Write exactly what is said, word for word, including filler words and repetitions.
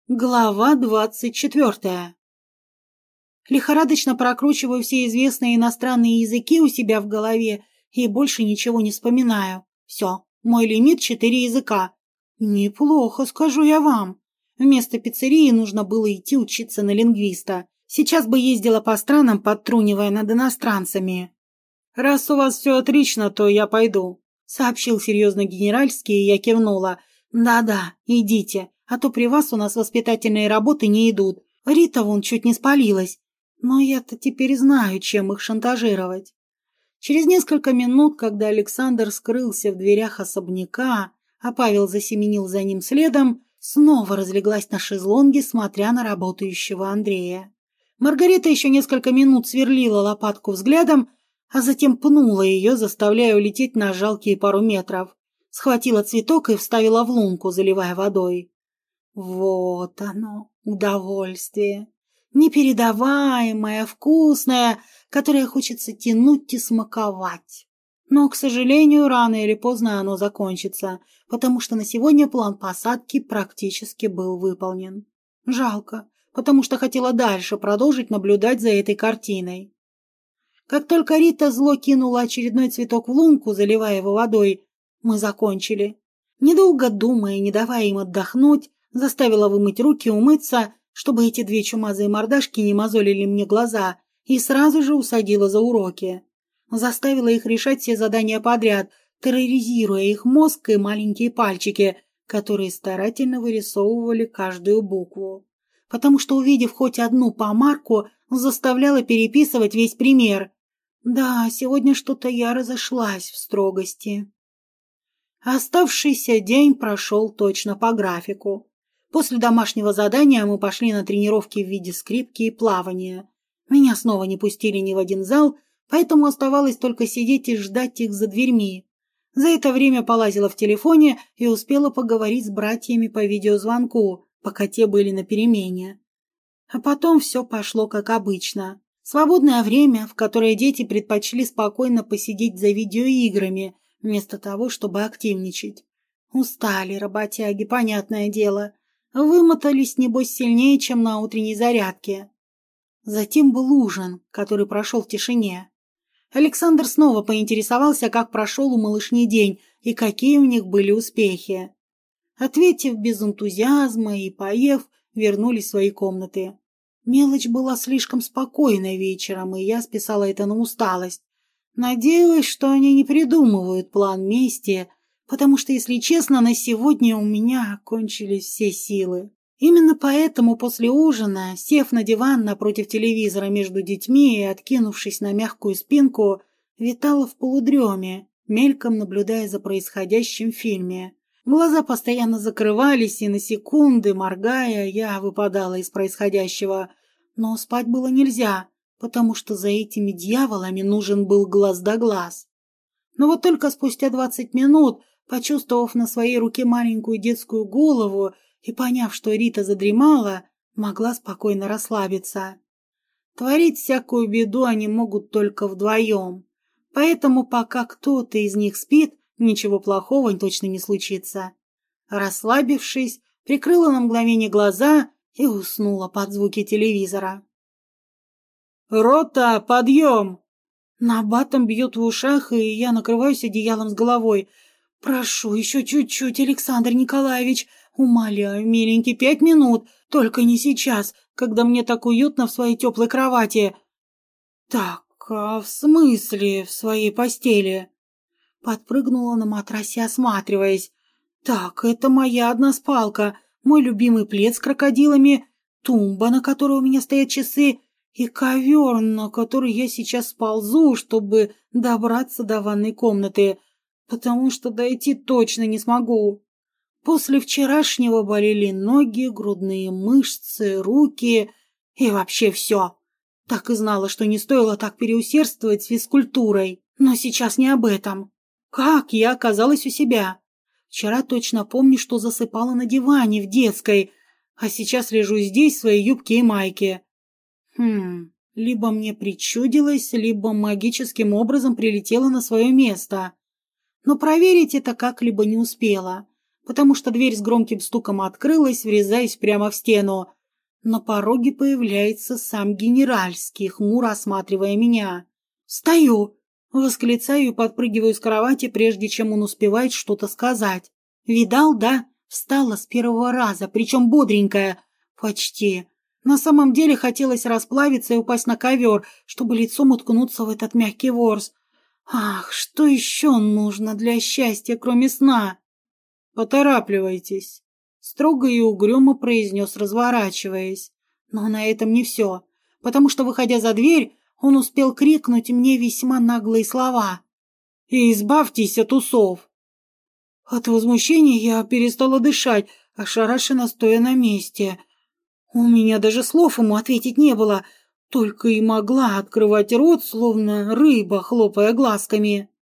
Глава двадцать четвертая. Лихорадочно прокручиваю все известные иностранные языки у себя в голове и больше ничего не вспоминаю. Все, мой лимит четыре языка. Неплохо, скажу я вам. Вместо пиццерии нужно было идти учиться на лингвиста. Сейчас бы ездила по странам, подтрунивая над иностранцами. «Раз у вас все отлично, то я пойду», — сообщил серьезно генеральский, и я кивнула. «Да-да, идите. А то при вас у нас воспитательные работы не идут. Рита вон чуть не спалилась. Но я-то теперь знаю, чем их шантажировать». Через несколько минут, когда Александр скрылся в дверях особняка, а Павел засеменил за ним следом, снова разлеглась на шезлонге, смотря на работающего Андрея. Маргарита еще несколько минут сверлила лопатку взглядом, а затем пнула ее, заставляя улететь на жалкие пару метров. Схватила цветок и вставила в лунку, заливая водой. Вот оно, удовольствие. Непередаваемое, вкусное, которое хочется тянуть и смаковать. Но, к сожалению, рано или поздно оно закончится, потому что на сегодня план посадки практически был выполнен. Жалко, потому что хотела дальше продолжить наблюдать за этой картиной. Как только Рита зло кинула очередной цветок в лунку, заливая его водой, мы закончили. Недолго думая, не давая им отдохнуть, заставила вымыть руки, умыться, чтобы эти две чумазые мордашки не мозолили мне глаза, и сразу же усадила за уроки. Заставила их решать все задания подряд, терроризируя их мозг и маленькие пальчики, которые старательно вырисовывали каждую букву. Потому что, увидев хоть одну помарку, заставляла переписывать весь пример. Да, сегодня что-то я разошлась в строгости. Оставшийся день прошел точно по графику. После домашнего задания мы пошли на тренировки в виде скрипки и плавания. Меня снова не пустили ни в один зал, поэтому оставалось только сидеть и ждать их за дверьми. За это время полазила в телефоне и успела поговорить с братьями по видеозвонку, пока те были на перемене. А потом все пошло как обычно. Свободное время, в которое дети предпочли спокойно посидеть за видеоиграми, вместо того, чтобы активничать. Устали работяги, понятное дело. Вымотались, небось, сильнее, чем на утренней зарядке. Затем был ужин, который прошел в тишине. Александр снова поинтересовался, как прошел у малышни день и какие у них были успехи. Ответив без энтузиазма и поев, вернулись в свои комнаты. Мелочь была слишком спокойной вечером, и я списала это на усталость. Надеялась, что они не придумывают план мести, потому что, если честно, на сегодня у меня кончились все силы. Именно поэтому после ужина, сев на диван напротив телевизора между детьми и откинувшись на мягкую спинку, витала в полудреме, мельком наблюдая за происходящим в фильме. Глаза постоянно закрывались, и на секунды, моргая, я выпадала из происходящего. Но спать было нельзя, потому что за этими дьяволами нужен был глаз да глаз. Но вот только спустя двадцать минут, почувствовав на своей руке маленькую детскую голову и поняв, что Рита задремала, могла спокойно расслабиться. Творить всякую беду они могут только вдвоем, поэтому пока кто-то из них спит, ничего плохого точно не случится. Расслабившись, прикрыла на мгновение глаза и уснула под звуки телевизора. «Рота, подъем!» Набатом бьет в ушах, и я накрываюсь одеялом с головой. «Прошу, еще чуть-чуть, Александр Николаевич. Умоляю, миленький, пять минут. Только не сейчас, когда мне так уютно в своей теплой кровати». «Так, а в смысле в своей постели?» Подпрыгнула на матрасе, осматриваясь. «Так, это моя односпалка, мой любимый плед с крокодилами, тумба, на которой у меня стоят часы, и ковер, на который я сейчас сползу, чтобы добраться до ванной комнаты, потому что дойти точно не смогу. После вчерашнего болели ноги, грудные мышцы, руки и вообще все. Так и знала, что не стоило так переусердствовать с физкультурой, но сейчас не об этом. Как я оказалась у себя? Вчера точно помню, что засыпала на диване в детской, а сейчас лежу здесь в своей юбке и майке. Хм, либо мне причудилось, либо магическим образом прилетела на свое место. Но проверить это как-либо не успела, потому что дверь с громким стуком открылась, врезаясь прямо в стену. На пороге появляется сам генеральский, хмуро осматривая меня. «Встаю!» — восклицаю и подпрыгиваю с кровати, прежде чем он успевает что-то сказать. «Видал, да? Встала с первого раза, причем бодренькая. Почти. На самом деле хотелось расплавиться и упасть на ковер, чтобы лицом уткнуться в этот мягкий ворс. Ах, что еще нужно для счастья, кроме сна?» «Поторапливайтесь», — строго и угрюмо произнес, разворачиваясь. Но на этом не все, потому что, выходя за дверь, он успел крикнуть мне весьма наглые слова. «И избавьтесь от усов!» От возмущения я перестала дышать, ошарашенно стоя на месте. У меня даже слов ему ответить не было, только и могла открывать рот, словно рыба, хлопая глазками.